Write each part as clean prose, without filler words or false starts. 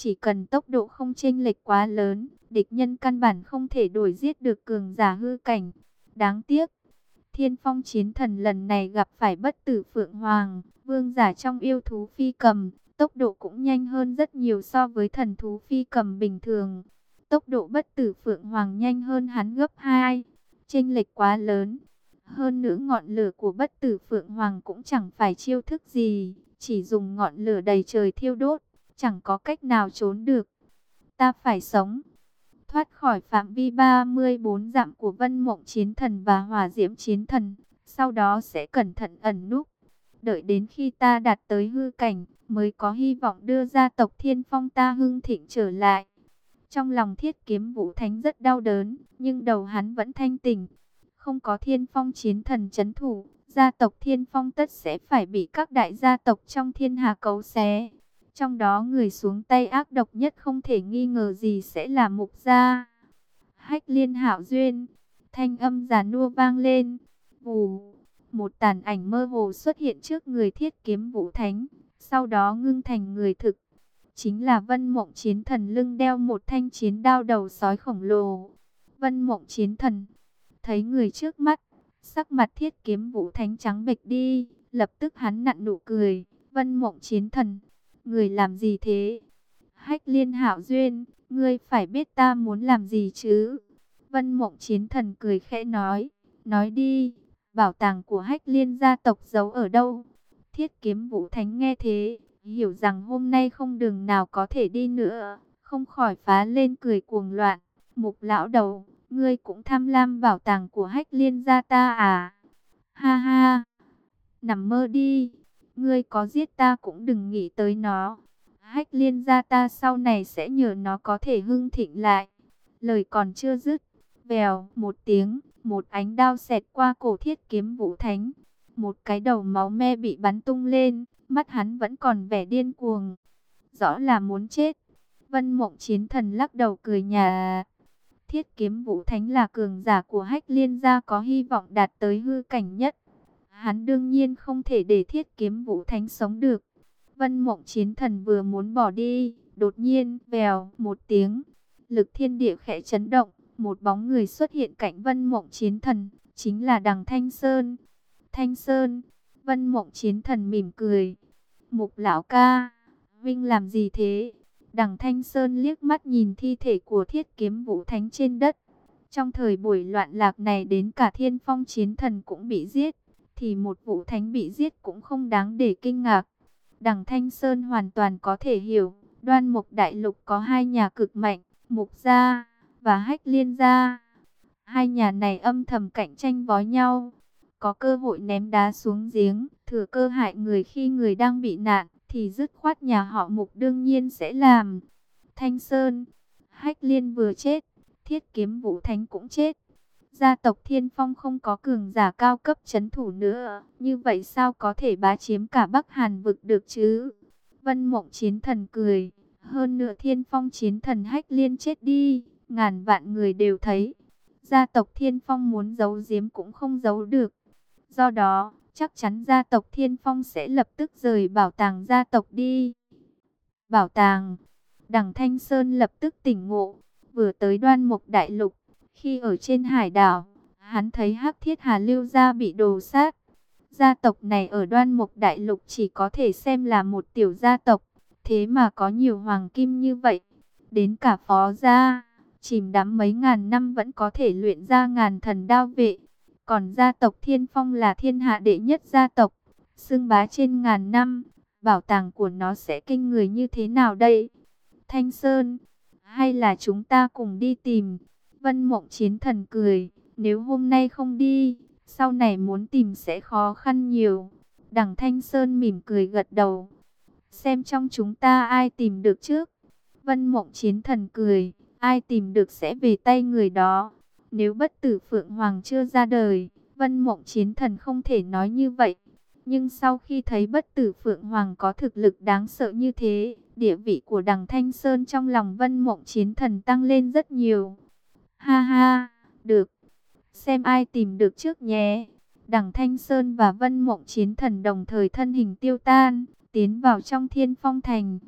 Chỉ cần tốc độ không chênh lệch quá lớn, địch nhân căn bản không thể đuổi giết được cường giả hư cảnh. Đáng tiếc, Thiên Phong Chiến Thần lần này gặp phải Bất Tử Phượng Hoàng, vương giả trong yêu thú phi cầm, tốc độ cũng nhanh hơn rất nhiều so với thần thú phi cầm bình thường. Tốc độ Bất Tử Phượng Hoàng nhanh hơn hắn gấp 2, chênh lệch quá lớn. Hơn nữa ngọn lửa của Bất Tử Phượng Hoàng cũng chẳng phải chiêu thức gì, chỉ dùng ngọn lửa đầy trời thiêu đốt, chẳng có cách nào trốn được. Ta phải sống, thoát khỏi phạm vi 34 dặm của Vân Mộng Chiến Thần và Hỏa Diễm Chiến Thần, sau đó sẽ cẩn thận ẩn núp. Đợi đến khi ta đạt tới hư cảnh, mới có hy vọng đưa gia tộc Thiên Phong ta hưng thịnh trở lại. Trong lòng Thiết Kiếm Vũ Thánh rất đau đớn, nhưng đầu hắn vẫn thanh tỉnh. Không có Thiên Phong Chiến Thần trấn thủ, gia tộc Thiên Phong tất sẽ phải bị các đại gia tộc trong thiên hà cấu xé. Trong đó người xuống tay ác độc nhất không thể nghi ngờ gì sẽ là Mục Gia. Hách Liên Hạo Duyên, thanh âm già nua vang lên. Vù, một tàn ảnh mơ hồ xuất hiện trước người Thiết Kiếm Vũ Thánh, sau đó ngưng thành người thực. Chính là Vân Mộng Chiến Thần lưng đeo một thanh chiến đao đầu sói khổng lồ. Vân Mộng Chiến Thần thấy người trước mắt, sắc mặt Thiết Kiếm Vũ Thánh trắng bệch đi, lập tức hắn nặn nụ cười. Vân Mộng Chiến Thần, người làm gì thế? Hách Liên Hạo Duyên, ngươi phải biết ta muốn làm gì chứ? Vân Mộng Chiến Thần cười khẽ nói đi, bảo tàng của Hách Liên gia tộc giấu ở đâu? Thiết Kiếm Vũ Thánh nghe thế, hiểu rằng hôm nay không đường nào có thể đi nữa, không khỏi phá lên cười cuồng loạn. Mục lão đầu, ngươi cũng tham lam bảo tàng của Hách Liên gia ta à? Ha ha, nằm mơ đi, ngươi có giết ta cũng đừng nghĩ tới nó. Hách Liên gia ta sau này sẽ nhờ nó có thể hưng thịnh lại. Lời còn chưa dứt, vèo một tiếng, một ánh đao xẹt qua cổ Thiết Kiếm Vũ Thánh. Một cái đầu máu me bị bắn tung lên, mắt hắn vẫn còn vẻ điên cuồng. Rõ là muốn chết. Vân Mộng Chiến Thần lắc đầu cười nhạt. Thiết Kiếm Vũ Thánh là cường giả của Hách Liên gia có hy vọng đạt tới hư cảnh nhất. Hắn đương nhiên không thể để Thiết Kiếm Vũ Thánh sống được. Vân Mộng Chiến Thần vừa muốn bỏ đi, đột nhiên, vèo, một tiếng, lực thiên địa khẽ chấn động, một bóng người xuất hiện cạnh Vân Mộng Chiến Thần, chính là Đằng Thanh Sơn. Thanh Sơn, Vân Mộng Chiến Thần mỉm cười. Mục lão ca, Vinh làm gì thế? Đằng Thanh Sơn liếc mắt nhìn thi thể của Thiết Kiếm Vũ Thánh trên đất. Trong thời buổi loạn lạc này đến cả Thiên Phong Chiến Thần cũng bị giết, thì một Vũ Thánh bị giết cũng không đáng để kinh ngạc. Đằng Thanh Sơn hoàn toàn có thể hiểu, Đoan Mục Đại Lục có hai nhà cực mạnh, Mục Gia và Hách Liên Gia. Hai nhà này âm thầm cạnh tranh vó nhau, có cơ hội ném đá xuống giếng, thừa cơ hại người khi người đang bị nạn, thì dứt khoát nhà họ Mục đương nhiên sẽ làm. Thanh Sơn, Hách Liên vừa chết, Thiết Kiếm Vũ Thánh cũng chết. Gia tộc Thiên Phong không có cường giả cao cấp trấn thủ nữa, như vậy sao có thể bá chiếm cả Bắc Hàn vực được chứ? Vân Mộng Chiến Thần cười, hơn nữa Thiên Phong Chiến Thần Hách Liên chết đi, ngàn vạn người đều thấy. Gia tộc Thiên Phong muốn giấu giếm cũng không giấu được. Do đó, chắc chắn gia tộc Thiên Phong sẽ lập tức rời bảo tàng gia tộc đi. Bảo tàng, Đằng Thanh Sơn lập tức tỉnh ngộ, vừa tới Đoan Mục Đại Lục. Khi ở trên hải đảo, hắn thấy Hắc Thiết Hà Lưu gia bị đồ sát. Gia tộc này ở Đoan Mục Đại Lục chỉ có thể xem là một tiểu gia tộc, thế mà có nhiều hoàng kim như vậy. Đến cả phó gia, chìm đắm mấy ngàn năm vẫn có thể luyện ra ngàn thần đao vệ. Còn gia tộc Thiên Phong là thiên hạ đệ nhất gia tộc, xưng bá trên ngàn năm, bảo tàng của nó sẽ kinh người như thế nào đây? Thanh Sơn, hay là chúng ta cùng đi tìm? Vân Mộng Chiến Thần cười, nếu hôm nay không đi, sau này muốn tìm sẽ khó khăn nhiều. Đằng Thanh Sơn mỉm cười gật đầu, xem trong chúng ta ai tìm được trước. Vân Mộng Chiến Thần cười, ai tìm được sẽ về tay người đó. Nếu Bất Tử Phượng Hoàng chưa ra đời, Vân Mộng Chiến Thần không thể nói như vậy. Nhưng sau khi thấy Bất Tử Phượng Hoàng có thực lực đáng sợ như thế, địa vị của Đằng Thanh Sơn trong lòng Vân Mộng Chiến Thần tăng lên rất nhiều. Ha ha, được. Xem ai tìm được trước nhé. Đằng Thanh Sơn và Vân Mộng Chiến Thần đồng thời thân hình tiêu tan, tiến vào trong Thiên Phong Thành.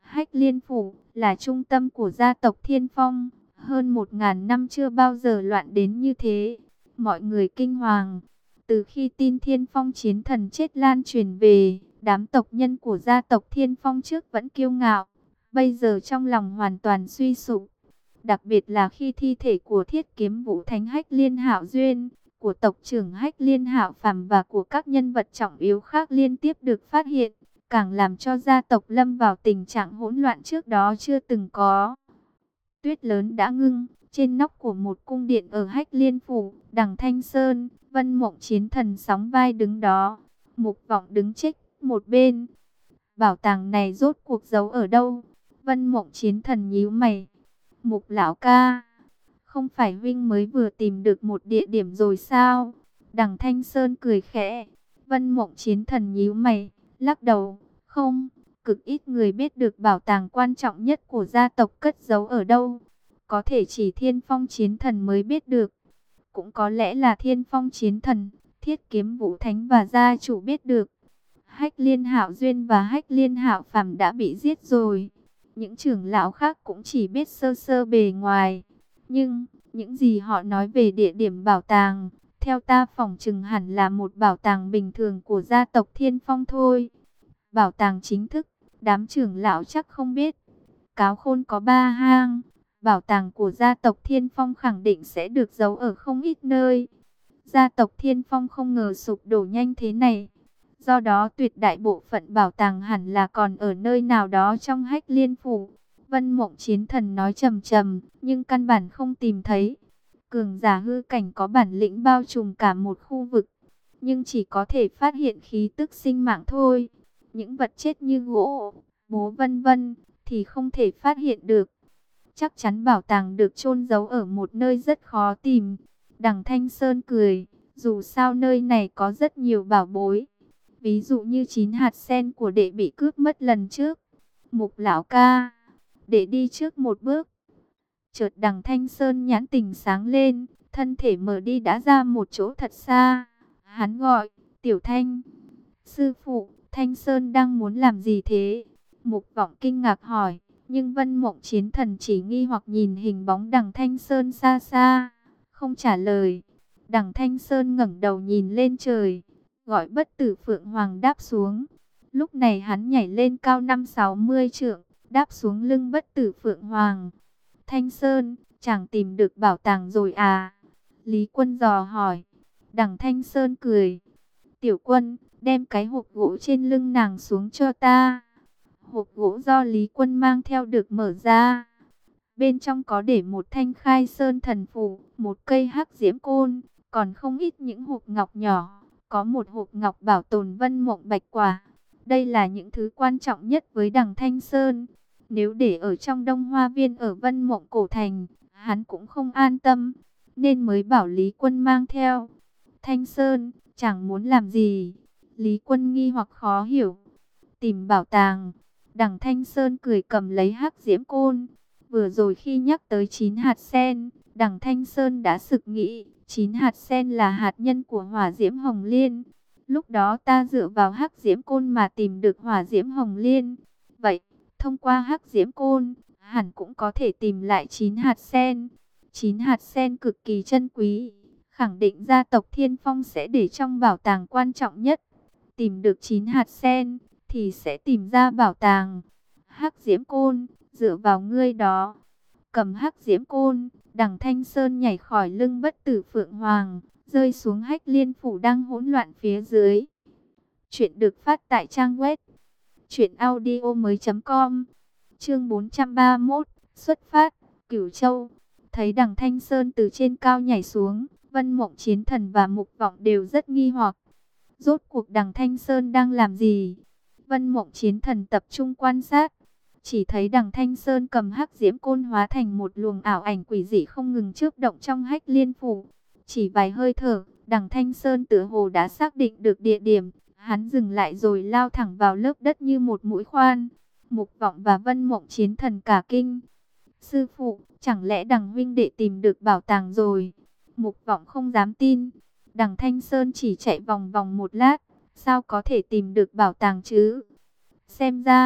Hách Liên Phủ là trung tâm của gia tộc Thiên Phong. Hơn 1000 năm chưa bao giờ loạn đến như thế. Mọi người kinh hoàng. Từ khi tin Thiên Phong chiến thần chết lan truyền về, đám tộc nhân của gia tộc Thiên Phong trước vẫn kiêu ngạo. Bây giờ trong lòng hoàn toàn suy sụp. Đặc biệt là khi thi thể của Thiết Kiếm Vũ Thánh Hách Liên Hạo Duyên, của tộc trưởng Hách Liên Hạo Phàm và của các nhân vật trọng yếu khác liên tiếp được phát hiện, càng làm cho gia tộc lâm vào tình trạng hỗn loạn trước đó chưa từng có. Tuyết lớn đã ngưng, trên nóc của một cung điện ở Hách Liên Phủ, đằng Thanh Sơn, Vân Mộng Chiến Thần sóng vai đứng đó, Mục Vọng đứng trích một bên. Bảo tàng này rốt cuộc giấu ở đâu? Vân Mộng Chiến Thần nhíu mày. Mục lão ca, không phải huynh mới vừa tìm được một địa điểm rồi sao? Đằng Thanh Sơn cười khẽ. Vân Mộng Chiến Thần nhíu mày, lắc đầu. Không, cực ít người biết được bảo tàng quan trọng nhất của gia tộc cất giấu ở đâu. Có thể chỉ Thiên Phong Chiến Thần mới biết được. Cũng có lẽ là Thiên Phong Chiến Thần, Thiết Kiếm Vũ Thánh và gia chủ biết được. Hách Liên Hạo Duyên và Hách Liên Hạo Phàm đã bị giết rồi. Những trưởng lão khác cũng chỉ biết sơ sơ bề ngoài. Nhưng, những gì họ nói về địa điểm bảo tàng, theo ta phỏng chừng hẳn là một bảo tàng bình thường của gia tộc Thiên Phong thôi. Bảo tàng chính thức, đám trưởng lão chắc không biết. Cáo Khôn có 3 hang, bảo tàng của gia tộc Thiên Phong khẳng định sẽ được giấu ở không ít nơi. Gia tộc Thiên Phong không ngờ sụp đổ nhanh thế này. Do đó tuyệt đại bộ phận bảo tàng hẳn là còn ở nơi nào đó trong Hách Liên Phủ. Vân Mộng Chiến Thần nói trầm trầm, nhưng căn bản không tìm thấy. Cường giả hư cảnh có bản lĩnh bao trùm cả một khu vực, nhưng chỉ có thể phát hiện khí tức sinh mạng thôi. Những vật chết như gỗ, bố vân vân, thì không thể phát hiện được. Chắc chắn bảo tàng được chôn giấu ở một nơi rất khó tìm. Đằng Thanh Sơn cười, dù sao nơi này có rất nhiều bảo bối. Ví dụ như 9 hạt sen của đệ bị cướp mất lần trước. Mục lão ca, đệ đi trước một bước. Chợt đằng Thanh Sơn nhãn tình sáng lên, thân thể mở đi đã ra một chỗ thật xa. Hắn gọi, Tiểu Thanh. Sư phụ, Thanh Sơn đang muốn làm gì thế? Mục Vọng kinh ngạc hỏi, nhưng Vân Mộng Chiến Thần chỉ nghi hoặc nhìn hình bóng đằng Thanh Sơn xa xa, không trả lời. Đằng Thanh Sơn ngẩng đầu nhìn lên trời, gọi Bất Tử Phượng Hoàng đáp xuống. Lúc này hắn nhảy lên cao 50-60 trượng, đáp xuống lưng Bất Tử Phượng Hoàng. Thanh Sơn, chẳng tìm được bảo tàng rồi à? Lý Quân dò hỏi. Đằng Thanh Sơn cười. Tiểu Quân, đem cái hộp gỗ trên lưng nàng xuống cho ta. Hộp gỗ do Lý Quân mang theo được mở ra. Bên trong có để một thanh Khai Sơn thần phù, một cây hắc diễm côn, còn không ít những hộp ngọc nhỏ. Có một hộp ngọc bảo tồn Vân Mộng Bạch Quả. Đây là những thứ quan trọng nhất với đằng Thanh Sơn. Nếu để ở trong Đông Hoa Viên ở Vân Mộng Cổ Thành, hắn cũng không an tâm, nên mới bảo Lý Quân mang theo. Thanh Sơn, chẳng muốn làm gì? Lý Quân nghi hoặc khó hiểu. Tìm bảo tàng. Đằng Thanh Sơn cười cầm lấy hắc diễm côn. Vừa rồi khi nhắc tới 9 hạt sen, đằng Thanh Sơn đã sực nghĩ, 9 hạt sen là hạt nhân của hỏa diễm hồng liên. Lúc đó ta dựa vào hắc diễm côn mà tìm được hỏa diễm hồng liên. Vậy, thông qua hắc diễm côn, hẳn cũng có thể tìm lại 9 hạt sen. 9 hạt sen cực kỳ chân quý, khẳng định gia tộc Thiên Phong sẽ để trong bảo tàng quan trọng nhất. Tìm được 9 hạt sen, thì sẽ tìm ra bảo tàng. Hắc diễm côn, dựa vào ngươi đó. Cầm hắc diễm côn, đằng Thanh Sơn nhảy khỏi lưng Bất Tử Phượng Hoàng, rơi xuống Hách Liên Phủ đang hỗn loạn phía dưới. Chuyện được phát tại trang web truyệnaudiomoi.com. Chương 431, xuất phát, Cửu Châu. Thấy đằng Thanh Sơn từ trên cao nhảy xuống, Vân Mộng Chiến Thần và Mục Vọng đều rất nghi hoặc. Rốt cuộc đằng Thanh Sơn đang làm gì? Vân Mộng Chiến Thần tập trung quan sát, chỉ thấy đằng Thanh Sơn cầm hắc diễm côn hóa thành một luồng ảo ảnh quỷ dị không ngừng chớp động trong Hách Liên Phủ. Chỉ vài hơi thở, đằng Thanh Sơn tựa hồ đã xác định được địa điểm. Hắn dừng lại rồi lao thẳng vào lớp đất như một mũi khoan. Mục Vọng và Vân Mộng Chiến Thần cả kinh. Sư phụ, chẳng lẽ đằng huynh đệ tìm được bảo tàng rồi? Mục Vọng không dám tin. Đằng Thanh Sơn chỉ chạy vòng vòng một lát, sao có thể tìm được bảo tàng chứ? Xem ra,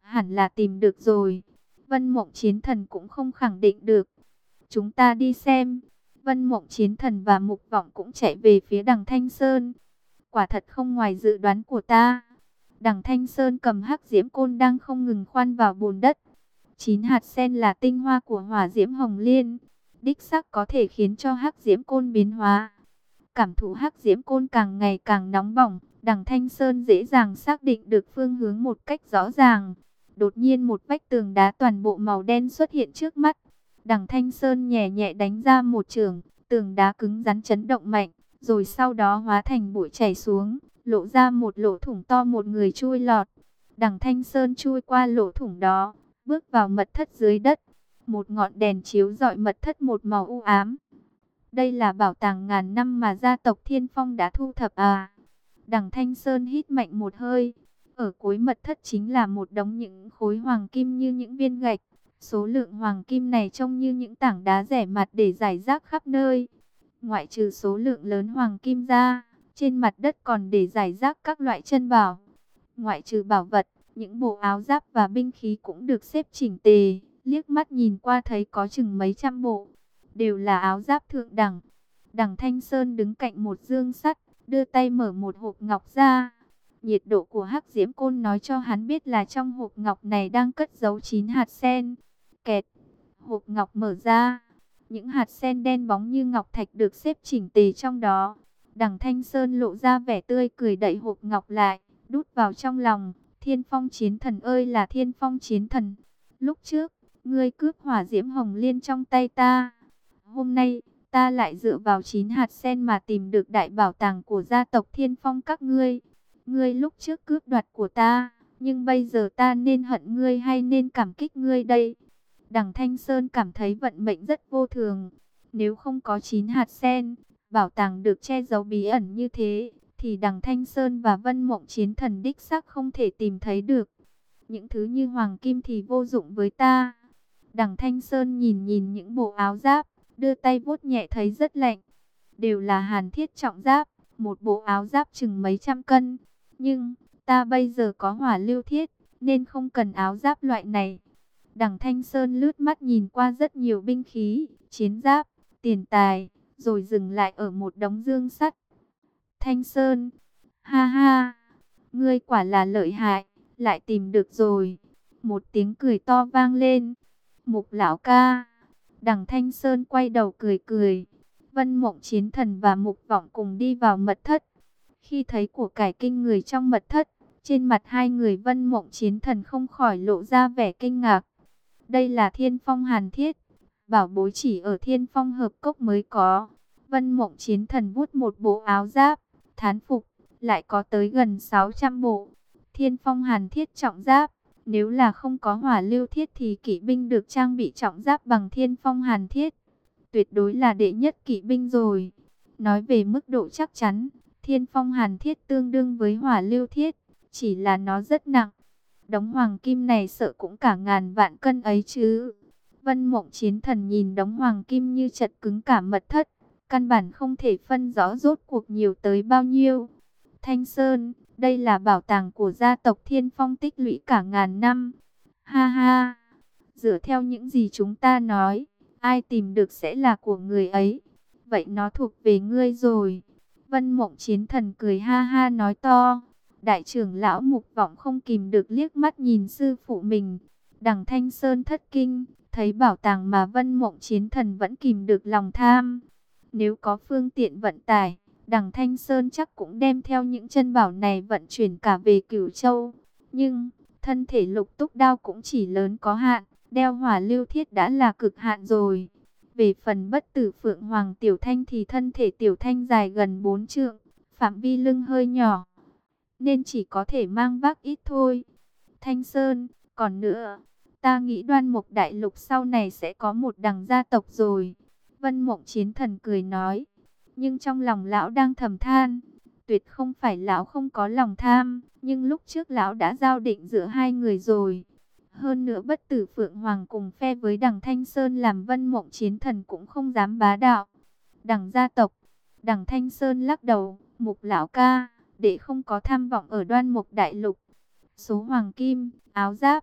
hẳn là tìm được rồi. Vân Mộng Chiến Thần cũng không khẳng định được. Chúng ta đi xem. Vân Mộng Chiến Thần và Mục Vọng cũng chạy về phía đằng Thanh Sơn. Quả thật không ngoài dự đoán của ta. Đằng Thanh Sơn cầm hắc diễm côn đang không ngừng khoan vào bùn đất. 9 hạt sen là tinh hoa của hỏa diễm hồng liên. Đích xác có thể khiến cho hắc diễm côn biến hóa. Cảm thụ hắc diễm côn càng ngày càng nóng bỏng, đằng Thanh Sơn dễ dàng xác định được phương hướng một cách rõ ràng. Đột nhiên một vách tường đá toàn bộ màu đen xuất hiện trước mắt. Đằng Thanh Sơn nhẹ nhẹ đánh ra một chưởng, tường đá cứng rắn chấn động mạnh, rồi sau đó hóa thành bụi chảy xuống, lộ ra một lỗ thủng to một người chui lọt. Đằng Thanh Sơn chui qua lỗ thủng đó, bước vào mật thất dưới đất. Một ngọn đèn chiếu rọi mật thất một màu u ám. Đây là bảo tàng ngàn năm mà gia tộc Thiên Phong đã thu thập à? Đằng Thanh Sơn hít mạnh một hơi. Ở cuối mật thất chính là một đống những khối hoàng kim như những viên gạch. Số lượng hoàng kim này trông như những tảng đá rẻ mạt để rải rác khắp nơi. Ngoại trừ số lượng lớn hoàng kim ra, trên mặt đất còn để rải rác các loại chân bảo. Ngoại trừ bảo vật, những bộ áo giáp và binh khí cũng được xếp chỉnh tề. Liếc mắt nhìn qua thấy có chừng mấy trăm bộ, đều là áo giáp thượng đẳng. Đằng Thanh Sơn đứng cạnh một dương sắt, đưa tay mở một hộp ngọc ra. Nhiệt độ của hắc diễm côn nói cho hắn biết là trong hộp ngọc này đang cất giấu 9 hạt sen. Kẹt, hộp ngọc mở ra. Những hạt sen đen bóng như ngọc thạch được xếp chỉnh tề trong đó. Đằng Thanh Sơn lộ ra vẻ tươi cười đậy hộp ngọc lại, đút vào trong lòng. Thiên Phong Chiến Thần ơi là Thiên Phong Chiến Thần, lúc trước, ngươi cướp hỏa diễm hồng liên trong tay ta. Hôm nay, ta lại dựa vào 9 hạt sen mà tìm được đại bảo tàng của gia tộc Thiên Phong các ngươi. Ngươi lúc trước cướp đoạt của ta, nhưng bây giờ ta nên hận ngươi hay nên cảm kích ngươi đây? Đằng Thanh Sơn cảm thấy vận mệnh rất vô thường. Nếu không có 9 hạt sen, bảo tàng được che giấu bí ẩn như thế, thì đằng Thanh Sơn và Vân Mộng Chiến Thần đích xác không thể tìm thấy được. Những thứ như hoàng kim thì vô dụng với ta. Đằng Thanh Sơn nhìn nhìn những bộ áo giáp, đưa tay vuốt nhẹ thấy rất lạnh. Đều là hàn thiết trọng giáp, một bộ áo giáp chừng mấy trăm cân. Nhưng, ta bây giờ có hỏa lưu thiết, nên không cần áo giáp loại này. Đằng Thanh Sơn lướt mắt nhìn qua rất nhiều binh khí, chiến giáp, tiền tài, rồi dừng lại ở một đống dương sắt. Thanh Sơn, ha ha, ngươi quả là lợi hại, lại tìm được rồi. Một tiếng cười to vang lên. Mục lão ca. Đằng Thanh Sơn quay đầu cười cười. Vân Mộng Chiến Thần và Mục Vọng cùng đi vào mật thất. Khi thấy của cải kinh người trong mật thất, trên mặt hai người Vân Mộng Chiến Thần không khỏi lộ ra vẻ kinh ngạc. Đây là Thiên Phong hàn thiết, bảo bối chỉ ở Thiên Phong hợp cốc mới có. Vân Mộng Chiến Thần vuốt một bộ áo giáp, thán phục, lại có tới gần 600 bộ. Thiên Phong hàn thiết trọng giáp, nếu là không có hỏa lưu thiết thì kỵ binh được trang bị trọng giáp bằng Thiên Phong hàn thiết, tuyệt đối là đệ nhất kỵ binh rồi. Nói về mức độ chắc chắn, Thiên Phong hàn thiết tương đương với hỏa lưu thiết, chỉ là nó rất nặng. Đống hoàng kim này sợ cũng cả ngàn vạn cân ấy chứ. Vân Mộng Chiến Thần nhìn đống hoàng kim như chật cứng cả mật thất, căn bản không thể phân rõ rốt cuộc nhiều tới bao nhiêu. Thanh Sơn, đây là bảo tàng của gia tộc Thiên Phong tích lũy cả ngàn năm. Ha ha, dựa theo những gì chúng ta nói, ai tìm được sẽ là của người ấy. Vậy nó thuộc về ngươi rồi. Vân Mộng Chiến Thần cười ha ha nói to. Đại trưởng lão Mục Vọng không kìm được liếc mắt nhìn sư phụ mình. Đằng Thanh Sơn thất kinh, thấy bảo tàng mà Vân Mộng Chiến Thần vẫn kìm được lòng tham. Nếu có phương tiện vận tải, đằng Thanh Sơn chắc cũng đem theo những chân bảo này vận chuyển cả về Cửu Châu. Nhưng, thân thể Lục Túc Đao cũng chỉ lớn có hạn, đeo hỏa lưu thiết đã là cực hạn rồi. Về phần bất tử Phượng Hoàng Tiểu Thanh thì thân thể Tiểu Thanh dài gần 4 trượng, phạm vi lưng hơi nhỏ, nên chỉ có thể mang vác ít thôi. Thanh Sơn, còn nữa, ta nghĩ Đoan Mục Đại Lục sau này sẽ có một đằng gia tộc rồi. Vân Mộng Chiến Thần cười nói, nhưng trong lòng lão đang thầm than. Tuyệt không phải lão không có lòng tham, nhưng lúc trước lão đã giao định giữa hai người rồi. Hơn nữa bất tử Phượng Hoàng cùng phe với đằng Thanh Sơn làm Vân Mộng Chiến Thần cũng không dám bá đạo. Đằng gia tộc, đằng Thanh Sơn lắc đầu, Mục lão ca, để không có tham vọng ở Đoan Mục Đại Lục. Số hoàng kim, áo giáp,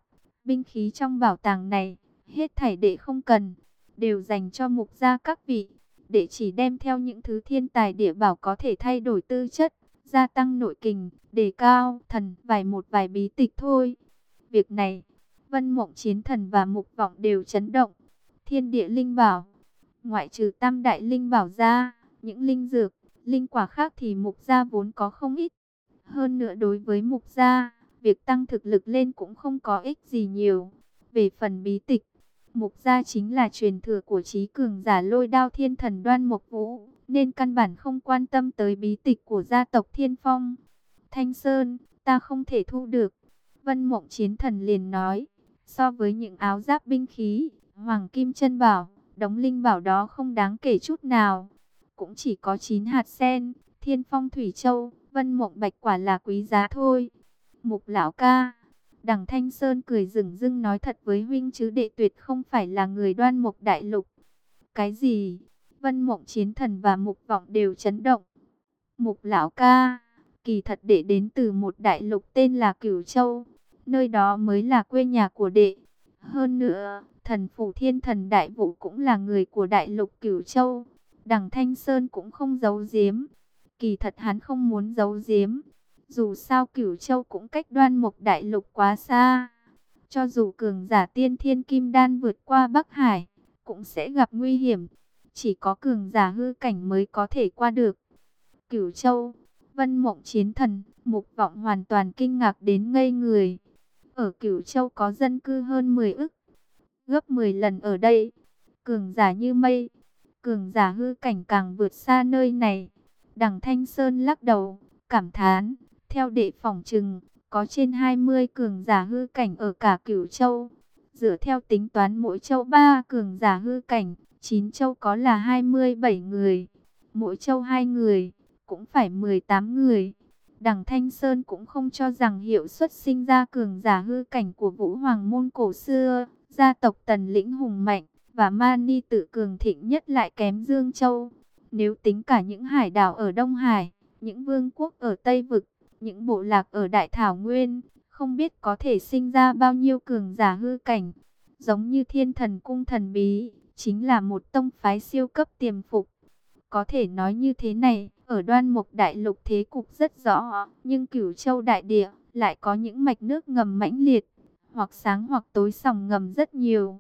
Binh khí trong bảo tàng này, hết thảy đệ không cần, đều dành cho mục gia các vị. Đệ chỉ đem theo những thứ thiên tài địa bảo có thể thay đổi tư chất, gia tăng nội kình, đề cao thần một vài bí tịch thôi. Việc này, Vân Mộng Chiến Thần và Mục Vọng đều chấn động. Thiên địa linh bảo, ngoại trừ tam đại linh bảo ra, những linh dược, linh quả khác thì Mục gia vốn có không ít. Hơn nữa đối với Mục gia, việc tăng thực lực lên cũng không có ích gì nhiều. Về phần bí tịch, Mục gia chính là truyền thừa của trí cường giả Lôi Đao Thiên Thần Đoan Mộc Vũ, nên căn bản không quan tâm tới bí tịch của gia tộc Thiên Phong. Thanh Sơn, ta không thể thu được. Vân Mộng Chiến Thần liền nói, so với những áo giáp binh khí, Hoàng Kim Chân Bảo, đống linh bảo đó không đáng kể chút nào. Cũng chỉ có 9 hạt sen, Thiên Phong Thủy Châu, Vân Mộng Bạch quả là quý giá thôi. Mục lão ca, Đằng Thanh Sơn cười rừng rưng nói, thật với huynh chứ đệ tuyệt không phải là người Đoan Mộc Đại Lục. Cái gì? Vân Mộng Chiến Thần và Mục Vọng đều chấn động. Mục lão ca, kỳ thật đệ đến từ một đại lục tên là Cửu Châu, nơi đó mới là quê nhà của đệ. Hơn nữa, thần phủ Thiên Thần Đại Vũ cũng là người của đại lục Cửu Châu. Đằng Thanh Sơn cũng không giấu giếm. Kỳ thật hắn không muốn giấu giếm. Dù sao Cửu Châu cũng cách Đoan Mộc Đại Lục quá xa. Cho dù cường giả tiên thiên kim đan vượt qua Bắc Hải, cũng sẽ gặp nguy hiểm. Chỉ có cường giả hư cảnh mới có thể qua được. Cửu Châu, Vân Mộng Chiến Thần, Mục Vọng hoàn toàn kinh ngạc đến ngây người. Ở Cửu Châu có dân cư hơn 10 ức, gấp 10 lần ở đây. Cường giả như mây, cường giả hư cảnh càng vượt xa nơi này. Đằng Thanh Sơn lắc đầu, cảm thán, theo đệ phỏng chừng, có trên 20 cường giả hư cảnh ở cả Cửu Châu. Dựa theo tính toán mỗi châu 3 cường giả hư cảnh, 9 châu có là 27 người. Mỗi châu 2 người, cũng phải 18 người. Đằng Thanh Sơn cũng không cho rằng hiệu suất sinh ra cường giả hư cảnh của Vũ Hoàng môn cổ xưa, gia tộc Tần lĩnh hùng mạnh, và Mani tự cường thịnh nhất lại kém Dương Châu. Nếu tính cả những hải đảo ở Đông Hải, những vương quốc ở Tây Vực, những bộ lạc ở Đại Thảo Nguyên, không biết có thể sinh ra bao nhiêu cường giả hư cảnh. Giống như Thiên Thần Cung thần bí, chính là một tông phái siêu cấp tiềm phục. Có thể nói như thế này, ở Đoan Mộc Đại Lục thế cục rất rõ, nhưng Cửu Châu Đại Địa lại có những mạch nước ngầm mãnh liệt, hoặc sáng hoặc tối sòng ngầm rất nhiều.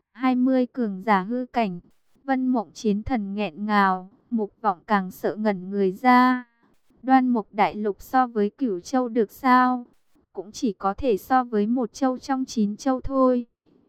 20 cường giả hư cảnh, Vân Mộng Chiến Thần nghẹn ngào, Mục Vọng càng sợ ngẩn người ra. Đoan Mộc Đại Lục so với Cửu Châu được sao? Cũng chỉ có thể so với một châu trong 9 châu thôi.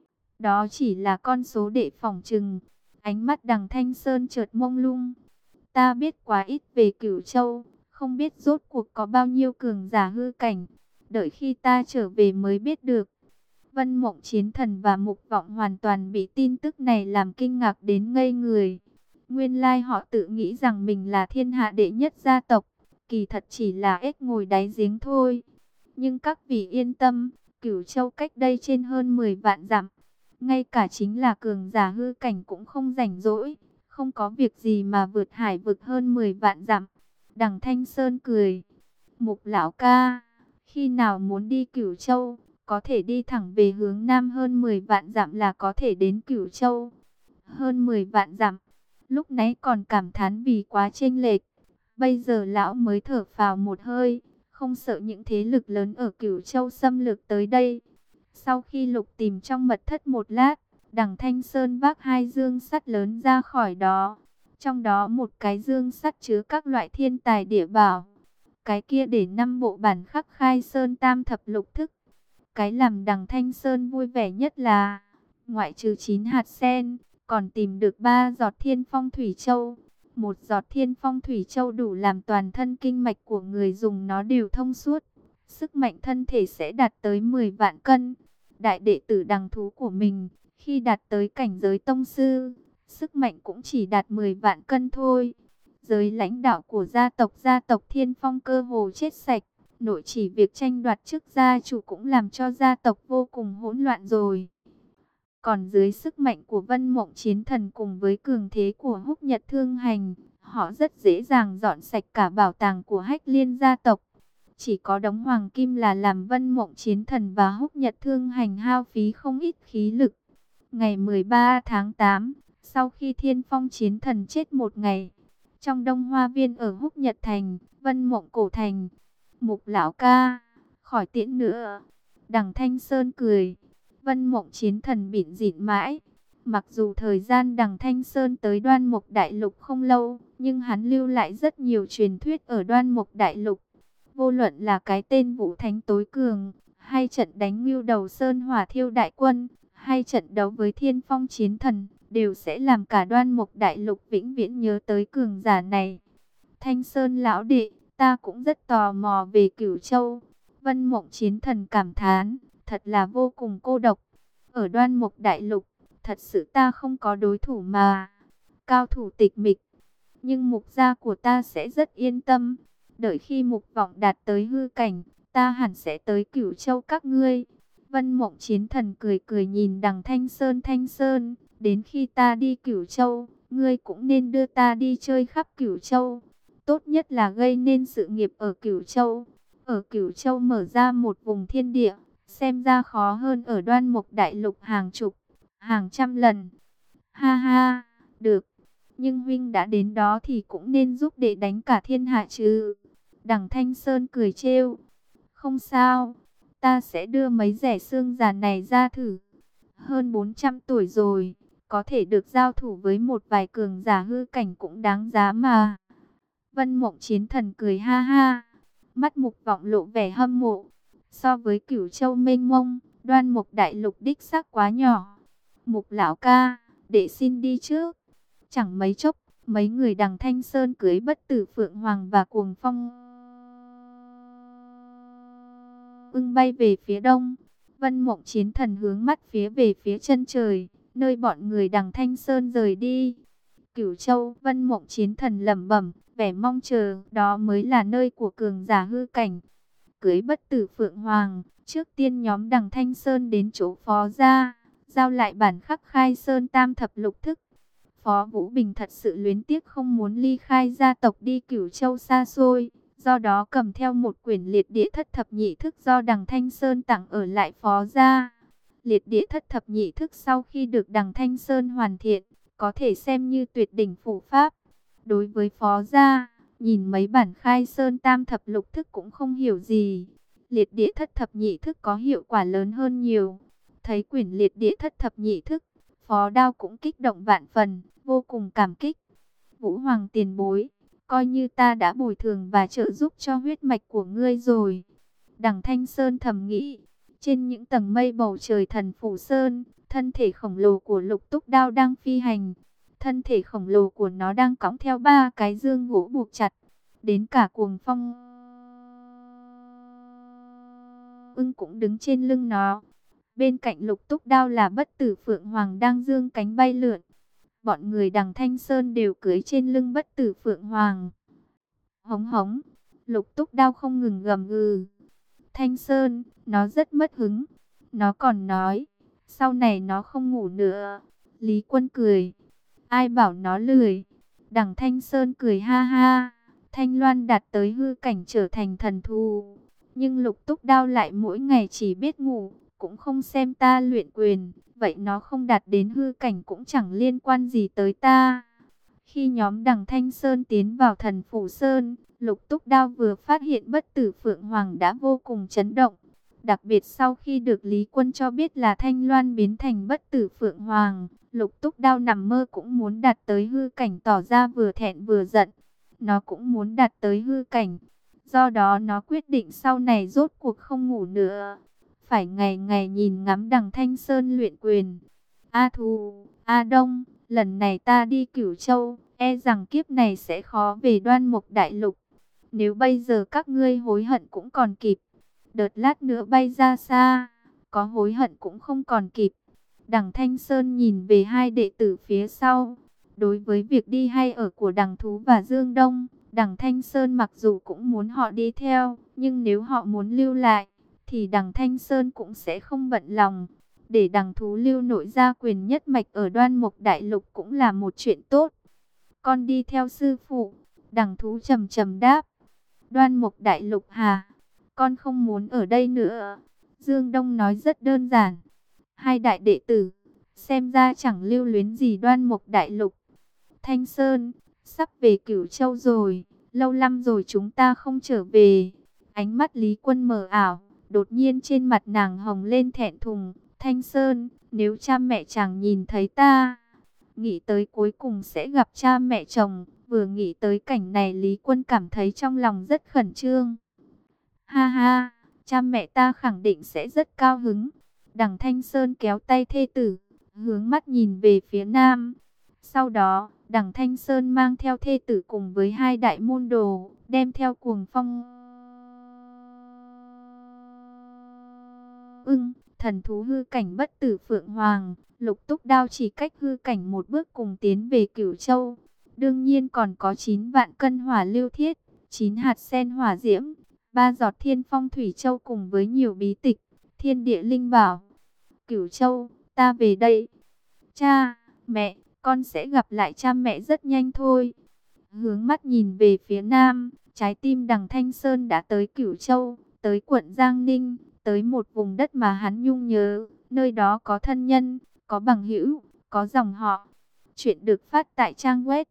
Đó chỉ là con số đệ phỏng chừng. Ánh mắt Đằng Thanh Sơn chợt mông lung. Ta biết quá ít về Cửu Châu, không biết rốt cuộc có bao nhiêu cường giả hư cảnh. Đợi khi ta trở về mới biết được. Vân Mộng Chiến Thần và Mục Vọng hoàn toàn bị tin tức này làm kinh ngạc đến ngây người. Nguyên lai họ tự nghĩ rằng mình là thiên hạ đệ nhất gia tộc, kỳ thật chỉ là ếch ngồi đáy giếng thôi. Nhưng các vị yên tâm, Cửu Châu cách đây trên hơn 10 vạn dặm. Ngay cả chính là cường giả hư cảnh cũng không rảnh rỗi, không có việc gì mà vượt hải vực hơn 10 vạn dặm. Đằng Thanh Sơn cười, Mục lão ca, khi nào muốn đi Cửu Châu, có thể đi thẳng về hướng Nam hơn 10 vạn dặm là có thể đến Cửu Châu. Hơn 10 vạn dặm, lúc nãy còn cảm thán vì quá chênh lệch, bây giờ lão mới thở phào một hơi, không sợ những thế lực lớn ở Cửu Châu xâm lược tới đây. Sau khi lục tìm trong mật thất một lát, Đằng Thanh Sơn vác 2 dương sắt lớn ra khỏi đó. Trong đó một cái dương sắt chứa các loại thiên tài địa bảo. Cái kia để 5 bộ bản khắc Khai Sơn Tam Thập Lục Thức. Cái làm Đằng Thanh Sơn vui vẻ nhất là, ngoại trừ 9 hạt sen, còn tìm được 3 giọt Thiên Phong Thủy Châu. Một giọt Thiên Phong Thủy Châu đủ làm toàn thân kinh mạch của người dùng nó đều thông suốt. Sức mạnh thân thể sẽ đạt tới 10 vạn cân. Đại đệ tử Đằng Thú của mình, khi đạt tới cảnh giới tông sư, sức mạnh cũng chỉ đạt 10 vạn cân thôi. Giới lãnh đạo của gia tộc Thiên Phong cơ hồ chết sạch. Nội chỉ việc tranh đoạt chức gia chủ cũng làm cho gia tộc vô cùng hỗn loạn rồi. Còn dưới sức mạnh của Vân Mộng Chiến Thần cùng với cường thế của Húc Nhật Thương Hành, họ rất dễ dàng dọn sạch cả bảo tàng của Hách Liên gia tộc. Chỉ có đống hoàng kim là làm Vân Mộng Chiến Thần và Húc Nhật Thương Hành hao phí không ít khí lực. Ngày 13 tháng 8, sau khi Thiên Phong Chiến Thần chết một ngày, trong Đông Hoa Viên ở Húc Nhật Thành, Vân Mộng Cổ Thành, Mục lão ca, khỏi tiễn nữa. Đằng Thanh Sơn cười, Vân Mộng Chiến Thần bỉn rỉn mãi. Mặc dù thời gian Đằng Thanh Sơn tới Đoan Mục Đại Lục không lâu, nhưng hắn lưu lại rất nhiều truyền thuyết ở Đoan Mục Đại Lục. Vô luận là cái tên Vũ Thánh tối cường, hay trận đánh Ngưu Đầu Sơn Hỏa Thiêu đại quân, hay trận đấu với Thiên Phong Chiến Thần, đều sẽ làm cả Đoan Mục Đại Lục vĩnh viễn nhớ tới cường giả này. Thanh Sơn lão đệ, ta cũng rất tò mò về Cửu Châu. Vân Mộng Chiến Thần cảm thán, thật là vô cùng cô độc. Ở Đoan Mục Đại Lục, thật sự ta không có đối thủ mà. Cao thủ tịch mịch. Nhưng mục gia của ta sẽ rất yên tâm. Đợi khi mục vọng đạt tới hư cảnh, ta hẳn sẽ tới Cửu Châu các ngươi. Vân Mộng Chiến Thần cười cười nhìn Đằng Thanh Sơn. Thanh Sơn, đến khi ta đi Cửu Châu, ngươi cũng nên đưa ta đi chơi khắp Cửu Châu. Tốt nhất là gây nên sự nghiệp ở Cửu Châu. Ở Cửu Châu mở ra một vùng thiên địa, xem ra khó hơn ở Đoan Mục Đại Lục hàng chục, hàng trăm lần. Ha ha, được. Nhưng huynh đã đến đó thì cũng nên giúp đệ đánh cả thiên hạ chứ. Đằng Thanh Sơn cười trêu. Không sao, ta sẽ đưa mấy rẻ xương già này ra thử. Hơn 400 tuổi rồi, có thể được giao thủ với một vài cường giả hư cảnh cũng đáng giá mà. Vân Mộng Chiến Thần cười ha ha. Mắt Mục Vọng lộ vẻ hâm mộ. So với Cửu Châu mênh mông, Đoan Mục Đại Lục đích xác quá nhỏ. Mục lão ca, đệ xin đi trước. Chẳng mấy chốc, mấy người Đằng Thanh Sơn cưới Bất Tử Phượng Hoàng và Cuồng Phong Ưng bay về phía đông. Vân Mộng Chiến Thần hướng mắt về phía chân trời, nơi bọn người Đằng Thanh Sơn rời đi. Cửu Châu, Vân Mộng Chiến Thần lẩm bẩm, vẻ mong chờ, đó mới là nơi của cường giả hư cảnh. Cưới Bất Tử Phượng Hoàng, trước tiên nhóm Đằng Thanh Sơn đến chỗ Phó gia, giao lại bản khắc Khai Sơn Tam Thập Lục Thức. Phó Vũ Bình thật sự luyến tiếc không muốn ly khai gia tộc đi Cửu Châu xa xôi, do đó cầm theo một quyển Liệt Địa Thất Thập Nhị Thức do Đằng Thanh Sơn tặng ở lại Phó gia. Liệt Địa Thất Thập Nhị Thức sau khi được Đằng Thanh Sơn hoàn thiện, có thể xem như tuyệt đỉnh phù pháp. Đối với Phó gia, nhìn mấy bản Khai Sơn Tam Thập Lục Thức cũng không hiểu gì. Liệt Địa Thất Thập Nhị Thức có hiệu quả lớn hơn nhiều. Thấy quyển Liệt Địa Thất Thập Nhị Thức, Phó Đao cũng kích động vạn phần, vô cùng cảm kích. Vũ Hoàng tiền bối, coi như ta đã bồi thường và trợ giúp cho huyết mạch của ngươi rồi. Đằng Thanh Sơn thầm nghĩ, trên những tầng mây bầu trời Thần Phủ Sơn, thân thể khổng lồ của Lục Túc Đao đang phi hành. Thân thể khổng lồ của nó đang cõng theo 3 cái dương gỗ buộc chặt, đến cả Cuồng Phong Ưng cũng đứng trên lưng nó. Bên cạnh Lục Túc Đao là Bất Tử Phượng Hoàng đang dương cánh bay lượn. Bọn người Đằng Thanh Sơn đều cưỡi trên lưng Bất Tử Phượng Hoàng. Hống hống, Lục Túc Đao không ngừng gầm gừ. Thanh Sơn, nó rất mất hứng. Nó còn nói, sau này nó không ngủ nữa. Lý Quân cười, ai bảo nó lười. Đằng Thanh Sơn cười ha ha. Thanh Loan đạt tới hư cảnh trở thành thần thú. Nhưng Lục Túc Đao lại mỗi ngày chỉ biết ngủ, cũng không xem ta luyện quyền. Vậy nó không đạt đến hư cảnh cũng chẳng liên quan gì tới ta. Khi nhóm Đằng Thanh Sơn tiến vào Thần Phủ Sơn, Lục Túc Đao vừa phát hiện Bất Tử Phượng Hoàng đã vô cùng chấn động. Đặc biệt sau khi được Lý Quân cho biết là Thanh Loan biến thành Bất Tử Phượng Hoàng, Lục Túc Đao nằm mơ cũng muốn đạt tới hư cảnh, tỏ ra vừa thẹn vừa giận. Nó cũng muốn đạt tới hư cảnh. Do đó nó quyết định sau này rốt cuộc không ngủ nữa, phải ngày ngày nhìn ngắm Đằng Thanh Sơn luyện quyền. A Thù, A Đông, lần này ta đi Cửu Châu, e rằng kiếp này sẽ khó về Đoan Mục Đại Lục. Nếu bây giờ các ngươi hối hận cũng còn kịp. Đợt lát nữa bay ra xa, có hối hận cũng không còn kịp. Đằng Thanh Sơn nhìn về hai đệ tử phía sau. Đối với việc đi hay ở của Đằng Thú và Dương Đông, Đằng Thanh Sơn mặc dù cũng muốn họ đi theo, nhưng nếu họ muốn lưu lại, thì Đằng Thanh Sơn cũng sẽ không bận lòng. Để Đằng Thú lưu nội gia quyền nhất mạch ở Đoan Mục Đại Lục cũng là một chuyện tốt. Con đi theo sư phụ. Đằng Thú trầm trầm đáp. Đoan Mục Đại Lục hà? con không muốn ở đây nữa. Dương Đông nói rất đơn giản. Hai đại đệ tử, xem ra chẳng lưu luyến gì Đoan Mục Đại Lục. Thanh Sơn, sắp về Cửu Châu rồi, lâu lắm rồi chúng ta không trở về. Ánh mắt Lý Quân mờ ảo, đột nhiên trên mặt nàng hồng lên thẹn thùng. Thanh Sơn, nếu cha mẹ chàng nhìn thấy ta, nghĩ tới cuối cùng sẽ gặp cha mẹ chồng. Vừa nghĩ tới cảnh này Lý Quân cảm thấy trong lòng rất khẩn trương. Ha ha, cha mẹ ta khẳng định sẽ rất cao hứng. Đằng Thanh Sơn kéo tay thê tử, hướng mắt nhìn về phía nam. Sau đó, Đằng Thanh Sơn mang theo thê tử cùng với hai đại môn đồ, đem theo Cuồng Phong Ưng, thần thú hư cảnh bất tử Phượng Hoàng, Lục Túc Đao chỉ cách hư cảnh một bước cùng tiến về Cửu Châu. Đương nhiên còn có 9 vạn cân hỏa lưu thiết, 9 hạt sen hỏa diễm, 3 giọt thiên phong thủy châu cùng với nhiều bí tịch, thiên địa linh bảo. Cửu Châu, ta về đây. Cha, mẹ, con sẽ gặp lại cha mẹ rất nhanh thôi. Hướng mắt nhìn về phía nam, trái tim Đằng Thanh Sơn đã tới Cửu Châu, tới quận Giang Ninh, tới một vùng đất mà hắn nhung nhớ. Nơi đó có thân nhân, có bằng hữu, có dòng họ. Chuyện được phát tại trang web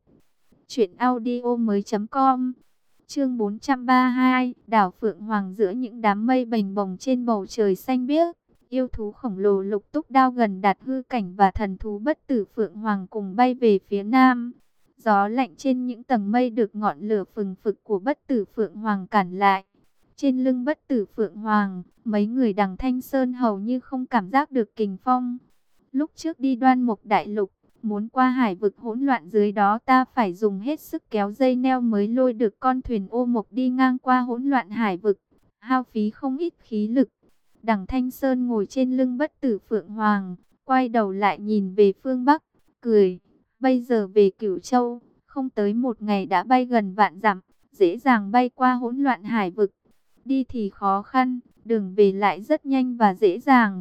truyệnaudiomoi.com. Chương 432, đảo Phượng Hoàng giữa những đám mây bềnh bồng trên bầu trời xanh biếc. Yêu thú khổng lồ Lục Túc Đao gần đạt hư cảnh và thần thú bất tử Phượng Hoàng cùng bay về phía nam. Gió lạnh trên những tầng mây được ngọn lửa phừng phực của bất tử Phượng Hoàng cản lại. Trên lưng bất tử Phượng Hoàng, mấy người Đằng Thanh Sơn hầu như không cảm giác được kình phong. Lúc trước đi Đoan Mục Đại Lục, muốn qua hải vực hỗn loạn dưới đó ta phải dùng hết sức kéo dây neo mới lôi được con thuyền ô mộc đi ngang qua hỗn loạn hải vực, hao phí không ít khí lực. Đằng Thanh Sơn ngồi trên lưng bất tử Phượng Hoàng, quay đầu lại nhìn về phương Bắc, cười. Bây giờ về Cửu Châu, không tới một ngày đã bay gần vạn dặm, dễ dàng bay qua hỗn loạn hải vực. Đi thì khó khăn, đường về lại rất nhanh và dễ dàng.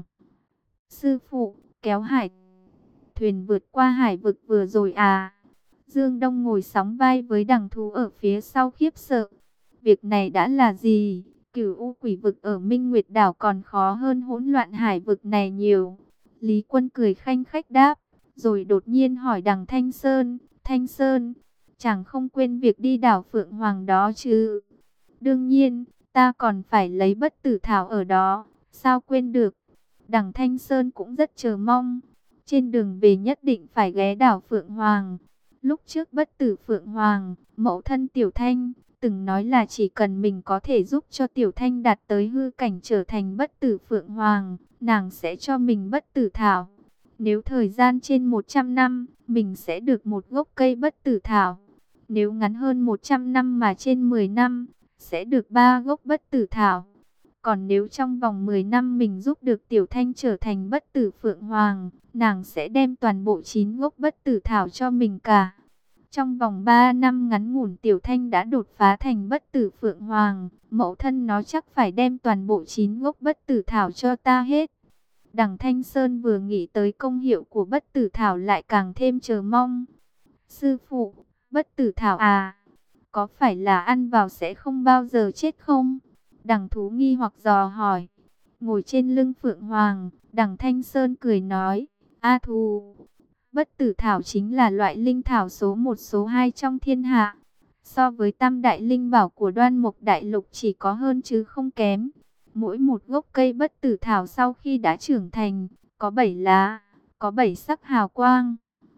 Sư phụ, kéo hải thuyền vượt qua hải vực vừa rồi à? Dương Đông ngồi sóng vai với Đằng Thú ở phía sau khiếp sợ. Việc này đã là gì? Cửu U quỷ vực ở Minh Nguyệt đảo còn khó hơn hỗn loạn hải vực này nhiều. Lý Quân cười khanh khách đáp, rồi đột nhiên hỏi Đằng Thanh Sơn, Thanh Sơn, chẳng không quên việc đi đảo Phượng Hoàng đó chứ? Đương nhiên, ta còn phải lấy bất tử thảo ở đó, sao quên được? Đằng Thanh Sơn cũng rất chờ mong. Trên đường về nhất định phải ghé đảo Phượng Hoàng. Lúc trước bất tử Phượng Hoàng, mẫu thân Tiểu Thanh, từng nói là chỉ cần mình có thể giúp cho Tiểu Thanh đạt tới hư cảnh trở thành bất tử Phượng Hoàng, nàng sẽ cho mình bất tử thảo. Nếu thời gian trên 100 năm, mình sẽ được một gốc cây bất tử thảo. Nếu ngắn hơn 100 năm mà trên 10 năm, sẽ được 3 gốc bất tử thảo. Còn nếu trong vòng 10 năm mình giúp được Tiểu Thanh trở thành bất tử Phượng Hoàng, nàng sẽ đem toàn bộ 9 gốc bất tử thảo cho mình cả. Trong vòng 3 năm ngắn ngủn Tiểu Thanh đã đột phá thành bất tử Phượng Hoàng, mẫu thân nó chắc phải đem toàn bộ 9 gốc bất tử thảo cho ta hết. Đằng Thanh Sơn vừa nghĩ tới công hiệu của bất tử thảo lại càng thêm chờ mong. Sư phụ, bất tử thảo à? Có phải là ăn vào sẽ không bao giờ chết không? Đằng Thú nghi hoặc dò hỏi. Ngồi trên lưng Phượng Hoàng, Đằng Thanh Sơn cười nói, A Thú, bất tử thảo chính là loại linh thảo số 1 số 2 trong thiên hạ. So với tam đại linh bảo của Đoan Mục Đại Lục chỉ có hơn chứ không kém. Mỗi một gốc cây bất tử thảo sau khi đã trưởng thành, có 7 lá, có 7 sắc hào quang.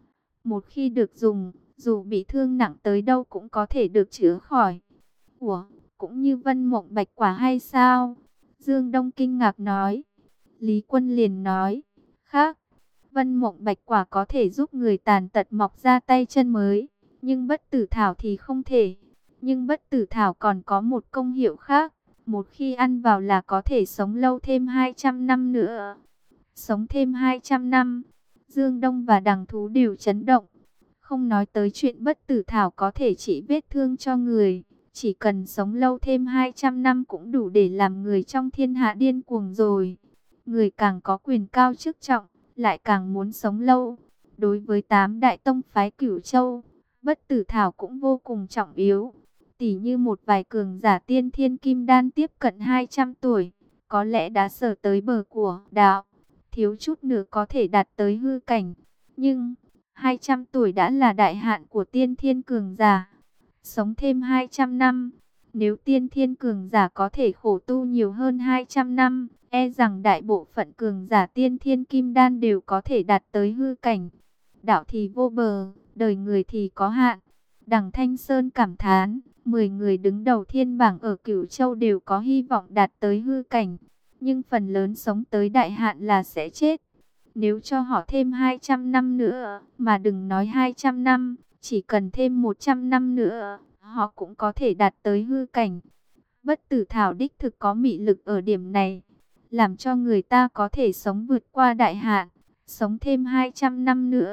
Một khi được dùng, dù bị thương nặng tới đâu cũng có thể được chữa khỏi. Ủa, cũng như Vân Mộng Bạch Quả hay sao? Dương Đông kinh ngạc nói. Lý Quân liền nói, khác. Vân Mộng Bạch Quả có thể giúp người tàn tật mọc ra tay chân mới, nhưng bất tử thảo thì không thể. Nhưng bất tử thảo còn có một công hiệu khác, một khi ăn vào là có thể sống lâu thêm 200 năm nữa. Sống thêm 200 năm, Dương Đông và Đằng Thú đều chấn động. Không nói tới chuyện bất tử thảo có thể trị vết thương cho người, chỉ cần sống lâu thêm 200 năm cũng đủ để làm người trong thiên hạ điên cuồng rồi. Người càng có quyền cao chức trọng, lại càng muốn sống lâu. Đối với 8 đại tông phái Cửu Châu, bất tử thảo cũng vô cùng trọng yếu. Tỉ như một vài cường giả tiên thiên kim đan tiếp cận 200 tuổi, có lẽ đã sờ tới bờ của đạo, thiếu chút nữa có thể đạt tới hư cảnh. Nhưng 200 tuổi đã là đại hạn của tiên thiên cường giả. Sống thêm 200 năm, nếu tiên thiên cường giả có thể khổ tu nhiều hơn 200 năm, e rằng đại bộ phận cường giả tiên thiên kim đan đều có thể đạt tới hư cảnh. Đạo thì vô bờ, đời người thì có hạn. Đằng Thanh Sơn cảm thán, 10 người đứng đầu thiên bảng ở Cửu Châu đều có hy vọng đạt tới hư cảnh, nhưng phần lớn sống tới đại hạn là sẽ chết. Nếu cho họ thêm 200 năm nữa, mà đừng nói 200 năm, chỉ cần thêm 100 năm nữa, họ cũng có thể đạt tới hư cảnh. Bất tử thảo đích thực có mị lực ở điểm này, làm cho người ta có thể sống vượt qua đại hạn, sống thêm 200 năm nữa.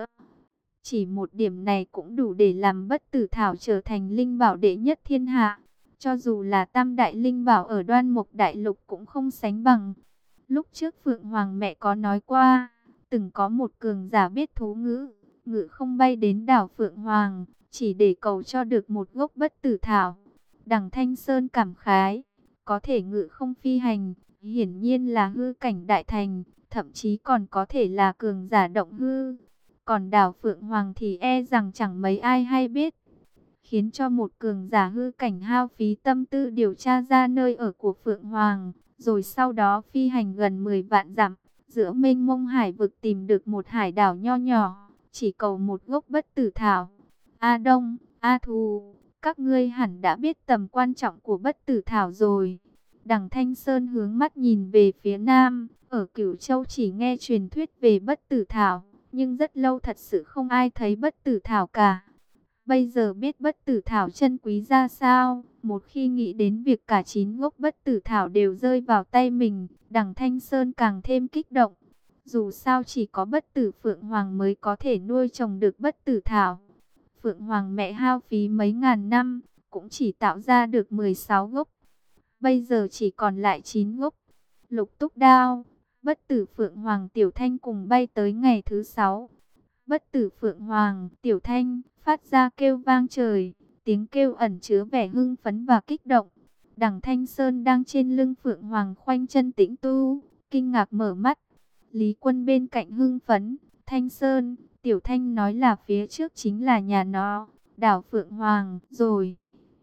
Chỉ một điểm này cũng đủ để làm bất tử thảo trở thành linh bảo đệ nhất thiên hạ. Cho dù là tam đại linh bảo ở Đoan Mục Đại Lục cũng không sánh bằng. Lúc trước Phượng Hoàng mẹ có nói qua, từng có một cường giả biết thú ngữ, ngự không bay đến đảo Phượng Hoàng, chỉ để cầu cho được một gốc bất tử thảo. Đằng Thanh Sơn cảm khái, có thể ngự không phi hành, hiển nhiên là hư cảnh đại thành, thậm chí còn có thể là cường giả động hư. Còn đảo Phượng Hoàng thì e rằng chẳng mấy ai hay biết, khiến cho một cường giả hư cảnh hao phí tâm tư điều tra ra nơi ở của Phượng Hoàng, rồi sau đó phi hành gần 10 vạn dặm, giữa mênh mông hải vực tìm được một hải đảo nho nhỏ, chỉ cầu một gốc bất tử thảo. A Đông, A Thù, các ngươi hẳn đã biết tầm quan trọng của bất tử thảo rồi. Đằng Thanh Sơn hướng mắt nhìn về phía nam, ở Cửu Châu chỉ nghe truyền thuyết về bất tử thảo, nhưng rất lâu thật sự không ai thấy bất tử thảo cả. Bây giờ biết bất tử thảo chân quý ra sao, một khi nghĩ đến việc cả 9 gốc bất tử thảo đều rơi vào tay mình, đằng Thanh Sơn càng thêm kích động. Dù sao chỉ có bất tử Phượng Hoàng mới có thể nuôi trồng được bất tử thảo. Phượng Hoàng mẹ hao phí mấy ngàn năm, cũng chỉ tạo ra được 16 gốc. Bây giờ chỉ còn lại 9 gốc. Lục Túc Đao, bất tử Phượng Hoàng Tiểu Thanh cùng bay tới ngày thứ 6. Bất tử Phượng Hoàng Tiểu Thanh phát ra kêu vang trời, tiếng kêu ẩn chứa vẻ hưng phấn và kích động. Đằng Thanh Sơn đang trên lưng Phượng Hoàng khoanh chân tĩnh tu, kinh ngạc mở mắt. Lý Quân bên cạnh hưng phấn, Thanh Sơn, Tiểu Thanh nói là phía trước chính là nhà nó, đảo Phượng Hoàng rồi.